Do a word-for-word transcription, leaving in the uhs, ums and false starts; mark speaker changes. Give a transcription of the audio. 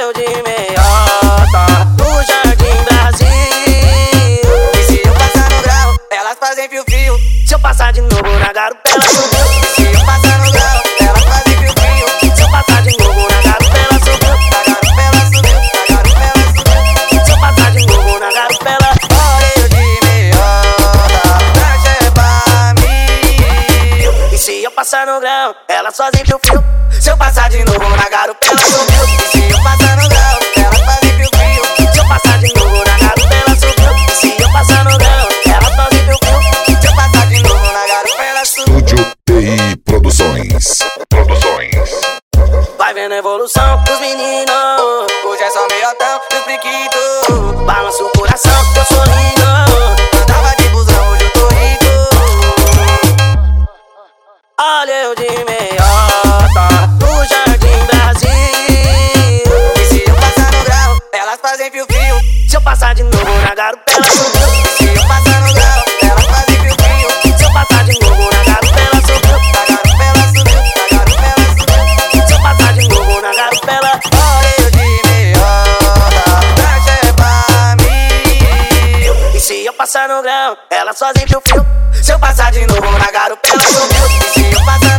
Speaker 1: eu de meiota no Jardim Brasil.
Speaker 2: E se eu passar no grau, elas fazem fio-fio.
Speaker 1: Se eu passar de novo na garupa, ela subiu.
Speaker 2: E se eu passar no grau, elas fazem fio-fio.
Speaker 1: Se eu passar de novo na garupa, ela subiu.
Speaker 2: Na garupa ela subiu, na garupa ela subiu.
Speaker 1: Se eu passar de novo na garupa, ela
Speaker 2: Olha eu de meiota, prancha pra mim.
Speaker 1: E se eu passar no grau, ela sozinha fio-fio. Se eu passar de novo na garupa, ela subiu.
Speaker 2: E se eu passar no grau, elas fazem fio-fio.
Speaker 1: Se eu passar de novo na garupa, ela subiu. E se eu passar no grau, ela sozinha fio-fio.
Speaker 2: Se eu passar de novo na garupa, ela subiu.
Speaker 3: Estúdio T I Produções. Produções.
Speaker 1: Vai vendo a evolução dos meninos.
Speaker 2: Hoje é só meiotão e os priquitos.
Speaker 1: Balança o coração, eu sou lindo.
Speaker 2: Andava de busão, hoje eu tô rico.
Speaker 1: Olha eu de meiota no Jardim Brasil.
Speaker 2: E se eu passar no grau, elas fazem fio-fio.
Speaker 1: Se eu passar de novo na garupa, ela subiu.
Speaker 2: E se eu passar no grau, elas fazem fio-fio.
Speaker 1: Se eu passar de novo na garupa, ela subiu.
Speaker 2: Na garupa ela subiu, na garupa ela subiu.
Speaker 1: Se eu passar de novo na garupa, ela
Speaker 2: Olha eu de meiota, prancha pra mim.
Speaker 1: E se eu passar no grau, ela sozinha fio-fio. Se eu passar de novo na garupa, ela subiu.
Speaker 2: E se eu passar